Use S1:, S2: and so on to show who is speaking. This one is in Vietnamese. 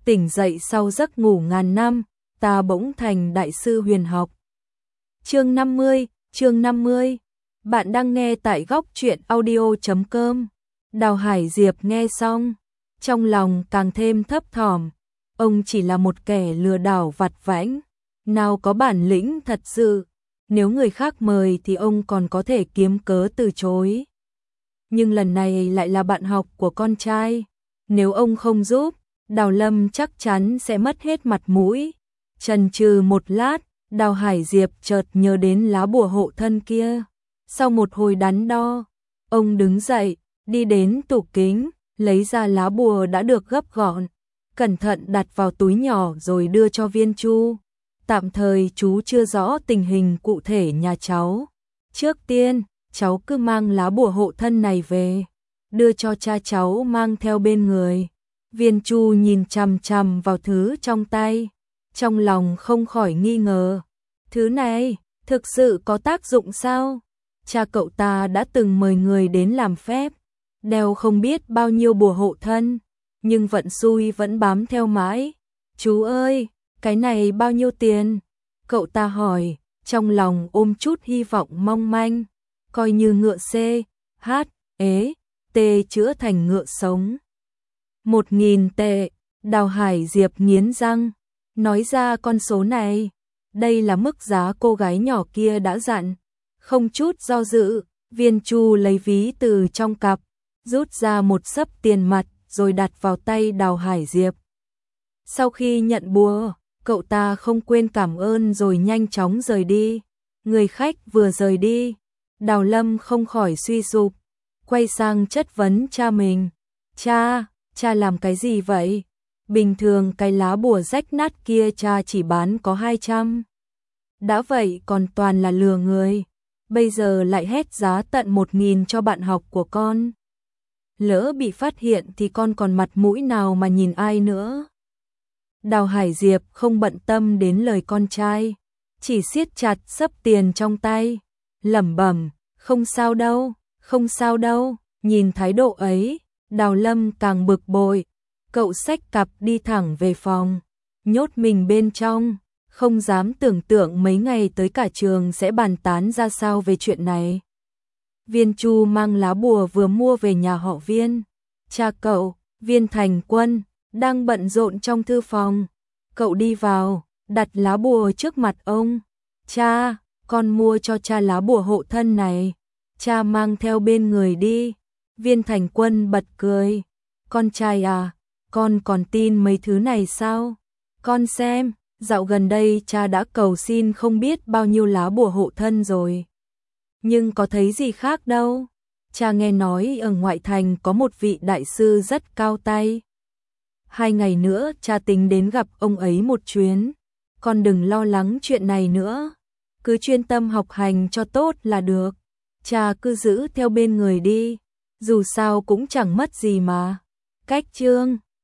S1: tỉnh dậy sau giấc ngủ ngàn năm, ta bỗng thành đại sư huyền học. Chương 50. Bạn đang nghe tại góc truyện audio.com. Đào Hải Diệp nghe xong, trong lòng càng thêm thấp thỏm. Ông chỉ là một kẻ lừa đảo vặt vãnh, nào có bản lĩnh thật sự. Nếu người khác mời thì ông còn có thể kiếm cớ từ chối. Nhưng lần này lại là bạn học của con trai. Nếu ông không giúp, Đào Lâm chắc chắn sẽ mất hết mặt mũi. Chần chừ một lát, Đào Hải Diệp chợt nhớ đến lá bùa hộ thân kia. Sau một hồi đắn đo, ông đứng dậy, đi đến tủ kính, lấy ra lá bùa đã được gấp gọn, cẩn thận đặt vào túi nhỏ rồi đưa cho Viên Chu. Tạm thời chú chưa rõ tình hình cụ thể nhà cháu. Trước tiên, cháu cứ mang lá bùa hộ thân này về, đưa cho cha cháu mang theo bên người. Viên Chu nhìn chằm chằm vào thứ trong tay, trong lòng không khỏi nghi ngờ. Thứ này, thực sự có tác dụng sao? Cha cậu ta đã từng mời người đến làm phép, đeo không biết bao nhiêu bùa hộ thân, nhưng vận xui vẫn bám theo mãi. Chú ơi, cái này bao nhiêu tiền? Cậu ta hỏi, trong lòng ôm chút hy vọng mong manh, coi như ngựa C, H, ế, T chữa thành ngựa sống. 1.000 tệ, Đào Hải Diệp nghiến răng, nói ra con số này. Đây là mức giá cô gái nhỏ kia đã dặn. Không chút do dự, Viên Chu lấy ví từ trong cặp, rút ra một xấp tiền mặt rồi đặt vào tay Đào Hải Diệp. Sau khi nhận bùa, cậu ta không quên cảm ơn rồi nhanh chóng rời đi. Người khách vừa rời đi, Đào Lâm không khỏi suy sụp, quay sang chất vấn cha mình. Cha làm cái gì vậy? Bình thường cái lá bùa rách nát kia cha chỉ bán có 200. Đã vậy còn toàn là lừa người. Bây giờ lại hét giá tận 1.000 cho bạn học của con. Lỡ bị phát hiện thì con còn mặt mũi nào mà nhìn ai nữa? Đào Hải Diệp không bận tâm đến lời con trai, chỉ siết chặt xấp tiền trong tay, lẩm bẩm, không sao đâu. Nhìn thái độ ấy, Đào Lâm càng bực bội. Cậu xách cặp đi thẳng về phòng, nhốt mình bên trong, không dám tưởng tượng mấy ngày tới cả trường sẽ bàn tán ra sao về chuyện này. Viên Chu mang lá bùa vừa mua về nhà họ Viên. Cha cậu, Viên Thành Quân, đang bận rộn trong thư phòng. Cậu đi vào, đặt lá bùa trước mặt ông. Cha, con mua cho cha lá bùa hộ thân này. Cha mang theo bên người đi. Viên Thành Quân bật cười. Con trai à, con còn tin mấy thứ này sao? Con xem, dạo gần đây cha đã cầu xin không biết bao nhiêu lá bùa hộ thân rồi. Nhưng có thấy gì khác đâu. Cha nghe nói ở ngoại thành có một vị đại sư rất cao tay. 2 ngày nữa cha tính đến gặp ông ấy một chuyến. Con đừng lo lắng chuyện này nữa. Cứ chuyên tâm học hành cho tốt là được. Cha cứ giữ theo bên người đi. Dù sao cũng chẳng mất gì mà. Cách chương